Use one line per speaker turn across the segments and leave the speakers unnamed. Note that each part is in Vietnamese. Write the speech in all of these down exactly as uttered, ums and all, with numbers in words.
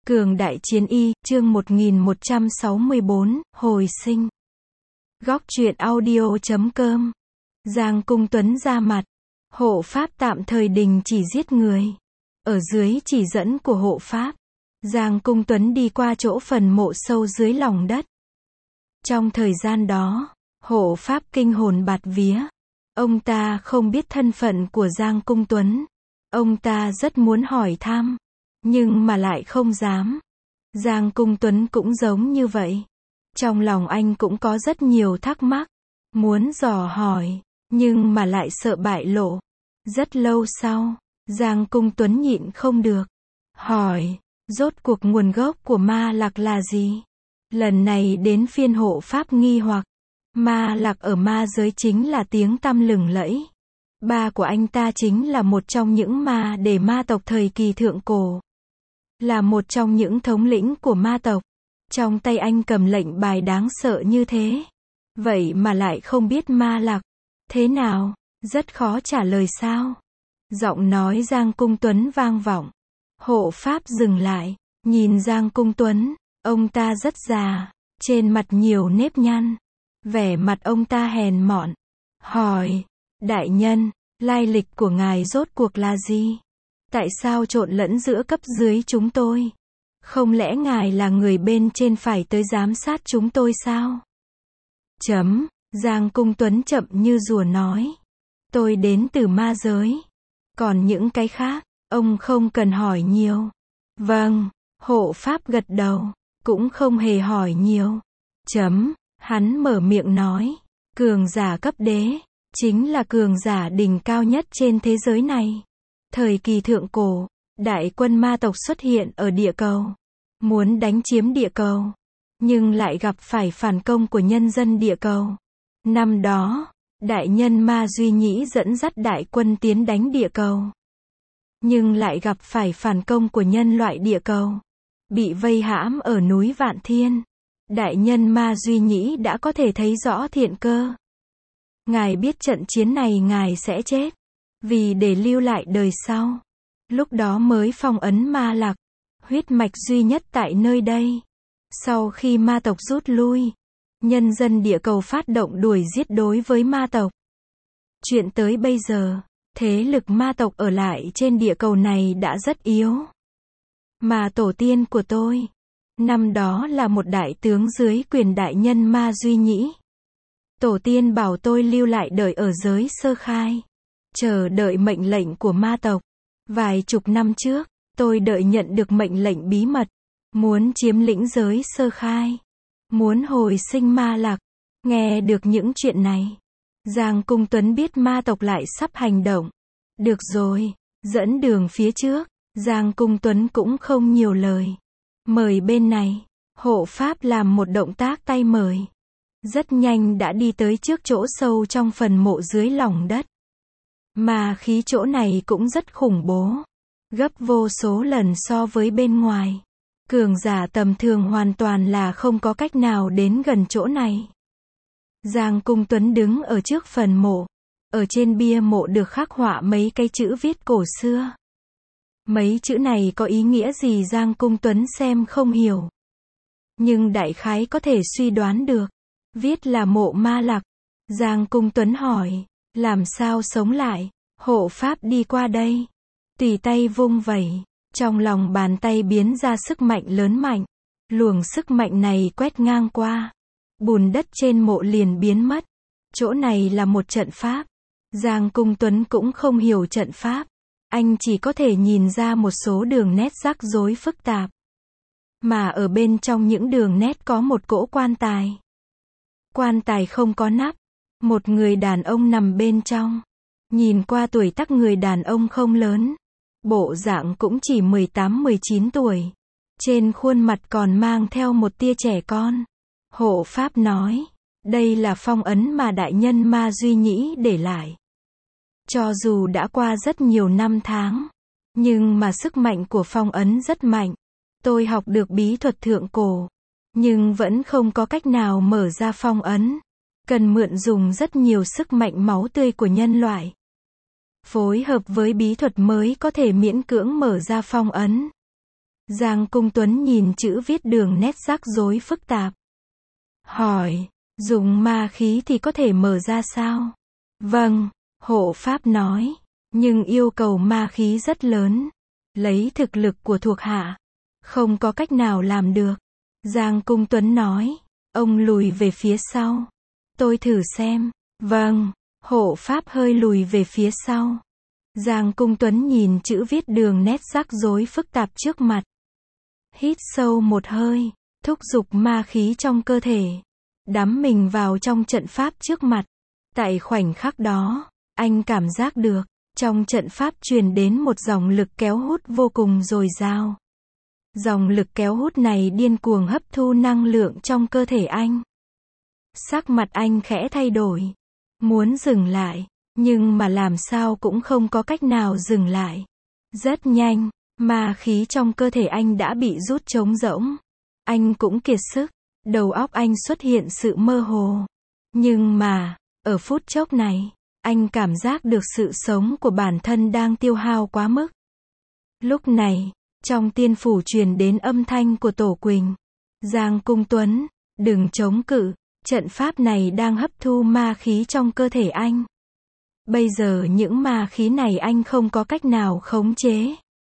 Cường đại chiến y, chương một nghìn một trăm sáu mươi bốn, hồi sinh. Góc truyện audio chấm com. Giang Cung Tuấn ra mặt. Hộ pháp tạm thời đình chỉ giết người. Ở dưới chỉ dẫn của hộ pháp, Giang Cung Tuấn đi qua chỗ phần mộ sâu dưới lòng đất. Trong thời gian đó, hộ pháp kinh hồn bạt vía. Ông ta không biết thân phận của Giang Cung Tuấn. Ông ta rất muốn hỏi thăm, nhưng mà lại không dám. Giang Cung Tuấn cũng giống như vậy. Trong lòng anh cũng có rất nhiều thắc mắc, muốn dò hỏi, nhưng mà lại sợ bại lộ. Rất lâu sau, Giang Cung Tuấn nhịn không được, hỏi, rốt cuộc nguồn gốc của ma lạc là gì? Lần này đến phiên hộ pháp nghi hoặc. Ma lạc ở ma giới chính là tiếng tăm lừng lẫy. Ba của anh ta chính là một trong những ma để ma tộc thời kỳ thượng cổ. Là một trong những thống lĩnh của ma tộc. Trong tay anh cầm lệnh bài đáng sợ như thế. Vậy mà lại không biết ma lạc. Thế nào? Rất khó trả lời sao? Giọng nói Giang Cung Tuấn vang vọng. Hộ pháp dừng lại, nhìn Giang Cung Tuấn. Ông ta rất già, trên mặt nhiều nếp nhăn. Vẻ mặt ông ta hèn mọn. Hỏi, đại nhân, lai lịch của ngài rốt cuộc là gì? Tại sao trộn lẫn giữa cấp dưới chúng tôi? Không lẽ ngài là người bên trên phải tới giám sát chúng tôi sao? Chấm, Giang Cung Tuấn chậm như rùa nói. Tôi đến từ ma giới. Còn những cái khác, ông không cần hỏi nhiều. Vâng, hộ pháp gật đầu, cũng không hề hỏi nhiều. Chấm, hắn mở miệng nói. Cường giả cấp đế, chính là cường giả đỉnh cao nhất trên thế giới này. Thời kỳ thượng cổ, đại quân ma tộc xuất hiện ở địa cầu. Muốn đánh chiếm địa cầu. Nhưng lại gặp phải phản công của nhân dân địa cầu. Năm đó, đại nhân ma Duy Nhĩ dẫn dắt đại quân tiến đánh địa cầu. Nhưng lại gặp phải phản công của nhân loại địa cầu. Bị vây hãm ở núi Vạn Thiên. Đại nhân ma Duy Nhĩ đã có thể thấy rõ thiện cơ. Ngài biết trận chiến này ngài sẽ chết. Vì để lưu lại đời sau. Lúc đó mới phong ấn ma lạc. Huyết mạch duy nhất tại nơi đây. Sau khi ma tộc rút lui, nhân dân địa cầu phát động đuổi giết đối với ma tộc. Chuyện tới bây giờ, thế lực ma tộc ở lại trên địa cầu này đã rất yếu. Mà tổ tiên của tôi, năm đó là một đại tướng dưới quyền đại nhân ma Duy Nhĩ. Tổ tiên bảo tôi lưu lại đợi ở giới sơ khai. Chờ đợi mệnh lệnh của ma tộc. Vài chục năm trước, tôi đợi nhận được mệnh lệnh bí mật. Muốn chiếm lĩnh giới sơ khai. Muốn hồi sinh ma lạc. Nghe được những chuyện này, Giang Cung Tuấn biết ma tộc lại sắp hành động. Được rồi, dẫn đường phía trước. Giang Cung Tuấn cũng không nhiều lời. Mời bên này. Hộ pháp làm một động tác tay mời. Rất nhanh đã đi tới trước chỗ sâu trong phần mộ dưới lòng đất. Mà khí chỗ này cũng rất khủng bố. Gấp vô số lần so với bên ngoài. Cường giả tầm thường hoàn toàn là không có cách nào đến gần chỗ này. Giang Cung Tuấn đứng ở trước phần mộ. Ở trên bia mộ được khắc họa mấy cái chữ viết cổ xưa. Mấy chữ này có ý nghĩa gì Giang Cung Tuấn xem không hiểu. Nhưng đại khái có thể suy đoán được. Viết là mộ ma lạc. Giang Cung Tuấn hỏi, làm sao sống lại? Hộ pháp đi qua đây. Tùy tay vung vẩy. Trong lòng bàn tay biến ra sức mạnh lớn mạnh. Luồng sức mạnh này quét ngang qua. Bùn đất trên mộ liền biến mất. Chỗ này là một trận pháp. Giang Cung Tuấn cũng không hiểu trận pháp. Anh chỉ có thể nhìn ra một số đường nét rắc rối phức tạp. Mà ở bên trong những đường nét có một cỗ quan tài. Quan tài không có nắp. Một người đàn ông nằm bên trong. Nhìn qua tuổi tác người đàn ông không lớn. Bộ dạng cũng chỉ mười tám mười chín tuổi. Trên khuôn mặt còn mang theo một tia trẻ con. Hộ pháp nói, đây là phong ấn mà đại nhân ma Duy Nhĩ để lại. Cho dù đã qua rất nhiều năm tháng, nhưng mà sức mạnh của phong ấn rất mạnh. Tôi học được bí thuật thượng cổ, nhưng vẫn không có cách nào mở ra phong ấn. Cần mượn dùng rất nhiều sức mạnh máu tươi của nhân loại. Phối hợp với bí thuật mới có thể miễn cưỡng mở ra phong ấn. Giang Cung Tuấn nhìn chữ viết đường nét rắc rối phức tạp. Hỏi, dùng ma khí thì có thể mở ra sao? Vâng, hộ pháp nói, nhưng yêu cầu ma khí rất lớn. Lấy thực lực của thuộc hạ, không có cách nào làm được. Giang Cung Tuấn nói, ông lùi về phía sau. Tôi thử xem. Vâng, hộ pháp hơi lùi về phía sau. Giang Cung Tuấn nhìn chữ viết đường nét rắc rối phức tạp trước mặt. Hít sâu một hơi, thúc giục ma khí trong cơ thể. Đắm mình vào trong trận pháp trước mặt. Tại khoảnh khắc đó, anh cảm giác được, trong trận pháp truyền đến một dòng lực kéo hút vô cùng dồi dào. Dòng lực kéo hút này điên cuồng hấp thu năng lượng trong cơ thể anh. Sắc mặt anh khẽ thay đổi. Muốn dừng lại, nhưng mà làm sao cũng không có cách nào dừng lại. Rất nhanh, ma khí trong cơ thể anh đã bị rút trống rỗng. Anh cũng kiệt sức, đầu óc anh xuất hiện sự mơ hồ. Nhưng mà, ở phút chốc này, anh cảm giác được sự sống của bản thân đang tiêu hao quá mức. Lúc này, trong tiên phủ truyền đến âm thanh của Tổ Quỳnh. Giang Cung Tuấn, đừng chống cự, trận pháp này đang hấp thu ma khí trong cơ thể anh. Bây giờ những ma khí này anh không có cách nào khống chế.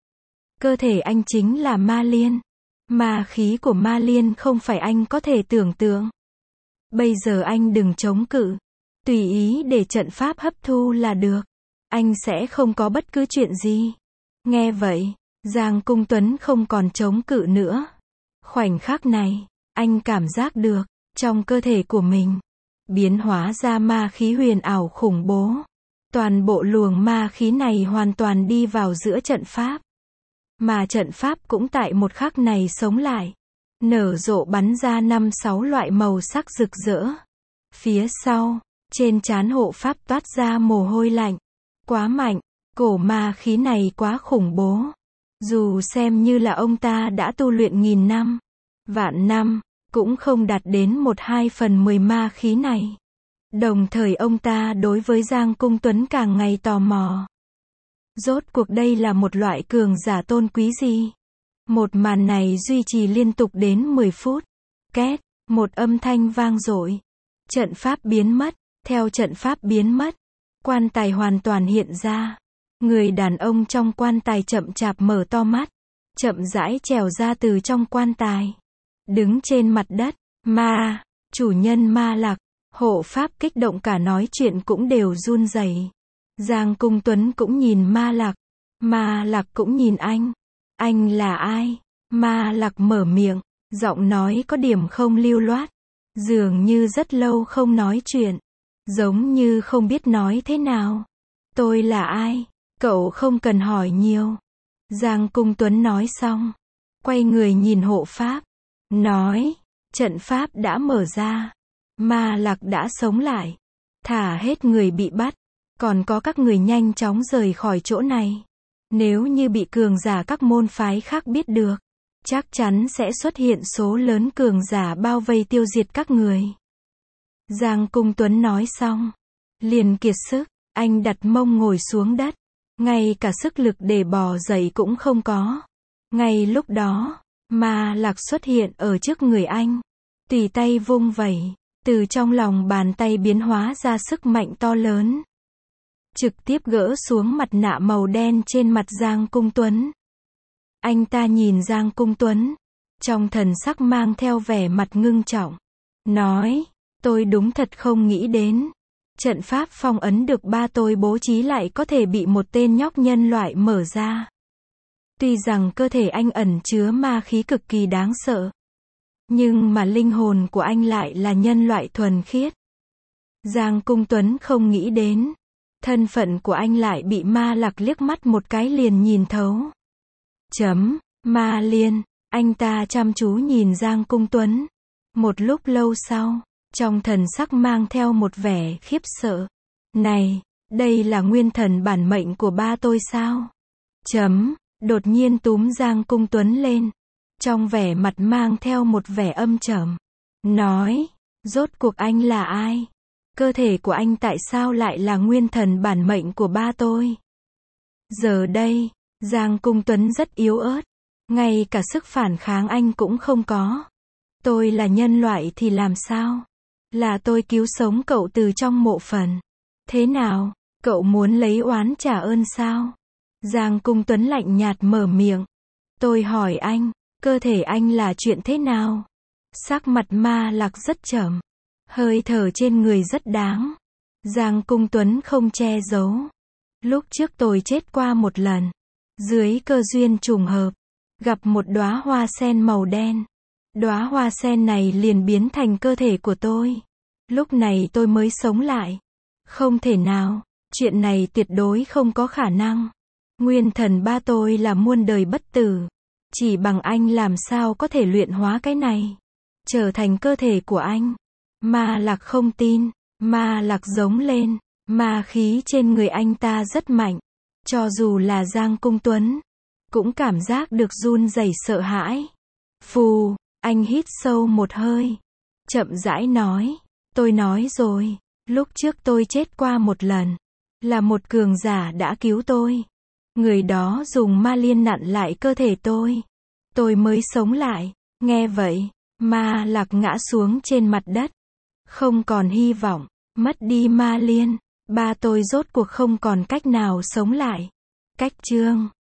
Cơ thể anh chính là ma liên. Ma khí của ma liên không phải anh có thể tưởng tượng. Bây giờ anh đừng chống cự. Tùy ý để trận pháp hấp thu là được. Anh sẽ không có bất cứ chuyện gì. Nghe vậy, Giang Cung Tuấn không còn chống cự nữa. Khoảnh khắc này, anh cảm giác được, trong cơ thể của mình, biến hóa ra ma khí huyền ảo khủng bố. Toàn bộ luồng ma khí này hoàn toàn đi vào giữa trận pháp. Mà trận pháp cũng tại một khắc này sống lại. Nở rộ bắn ra năm sáu loại màu sắc rực rỡ. Phía sau, trên trán hộ pháp toát ra mồ hôi lạnh. Quá mạnh, cổ ma khí này quá khủng bố. Dù xem như là ông ta đã tu luyện nghìn năm, vạn năm, cũng không đạt đến một hai phần mười ma khí này. Đồng thời ông ta đối với Giang Cung Tuấn càng ngày tò mò. Rốt cuộc đây là một loại cường giả tôn quý gì? Một màn này duy trì liên tục đến mười phút. Két, một âm thanh vang dội. Trận pháp biến mất, theo trận pháp biến mất, quan tài hoàn toàn hiện ra. Người đàn ông trong quan tài chậm chạp mở to mắt, chậm rãi trèo ra từ trong quan tài. Đứng trên mặt đất, ma, chủ nhân Ma Lặc, hộ pháp kích động cả nói chuyện cũng đều run rẩy. Giang Cung Tuấn cũng nhìn Ma Lặc, Ma Lặc cũng nhìn anh. Anh là ai? Ma Lặc mở miệng, giọng nói có điểm không lưu loát, dường như rất lâu không nói chuyện, giống như không biết nói thế nào. Tôi là ai? Cậu không cần hỏi nhiều. Giang Cung Tuấn nói xong, quay người nhìn hộ pháp, nói, trận pháp đã mở ra, Ma Lặc đã sống lại, thả hết người bị bắt, còn có các người nhanh chóng rời khỏi chỗ này. Nếu như bị cường giả các môn phái khác biết được, chắc chắn sẽ xuất hiện số lớn cường giả bao vây tiêu diệt các người. Giang Cung Tuấn nói xong, liền kiệt sức, anh đặt mông ngồi xuống đất, ngay cả sức lực để bò dậy cũng không có. Ngay lúc đó, Ma Lặc xuất hiện ở trước người anh, tùy tay vung vẩy, từ trong lòng bàn tay biến hóa ra sức mạnh to lớn, trực tiếp gỡ xuống mặt nạ màu đen trên mặt Giang Cung Tuấn. Anh ta nhìn Giang Cung Tuấn, trong thần sắc mang theo vẻ mặt ngưng trọng, nói, tôi đúng thật không nghĩ đến, trận pháp phong ấn được ba tôi bố trí lại có thể bị một tên nhóc nhân loại mở ra. Tuy rằng cơ thể anh ẩn chứa ma khí cực kỳ đáng sợ, nhưng mà linh hồn của anh lại là nhân loại thuần khiết. Giang Cung Tuấn không nghĩ đến, thân phận của anh lại bị Ma Lặc liếc mắt một cái liền nhìn thấu. Chấm, Ma Liên, anh ta chăm chú nhìn Giang Cung Tuấn. Một lúc lâu sau, trong thần sắc mang theo một vẻ khiếp sợ. Này, đây là nguyên thần bản mệnh của ba tôi sao? Chấm, đột nhiên túm Giang Cung Tuấn lên. Trong vẻ mặt mang theo một vẻ âm trầm. Nói, rốt cuộc anh là ai? Cơ thể của anh tại sao lại là nguyên thần bản mệnh của ba tôi? Giờ đây, Giang Cung Tuấn rất yếu ớt. Ngay cả sức phản kháng anh cũng không có. Tôi là nhân loại thì làm sao? Là tôi cứu sống cậu từ trong mộ phần. Thế nào? Cậu muốn lấy oán trả ơn sao? Giang Cung Tuấn lạnh nhạt mở miệng. Tôi hỏi anh, cơ thể anh là chuyện thế nào? Sắc mặt Ma Lạc rất trầm. Hơi thở trên người rất đáng. Giang Cung Tuấn không che giấu. Lúc trước tôi chết qua một lần. Dưới cơ duyên trùng hợp. Gặp một đóa hoa sen màu đen. Đóa hoa sen này liền biến thành cơ thể của tôi. Lúc này tôi mới sống lại. Không thể nào. Chuyện này tuyệt đối không có khả năng. Nguyên thần ba tôi là muôn đời bất tử. Chỉ bằng anh làm sao có thể luyện hóa cái này. Trở thành cơ thể của anh. Ma Lạc không tin. Ma Lạc giống lên. Ma khí trên người anh ta rất mạnh. Cho dù là Giang Cung Tuấn. Cũng cảm giác được run rẩy sợ hãi. Phù, anh hít sâu một hơi. Chậm rãi nói. Tôi nói rồi. Lúc trước tôi chết qua một lần. Là một cường giả đã cứu tôi. Người đó dùng ma liên nặn lại cơ thể tôi. Tôi mới sống lại. Nghe vậy, Ma Lạc ngã xuống trên mặt đất. Không còn hy vọng. Mất đi ma liên. Ba tôi rốt cuộc không còn cách nào sống lại. Cách chương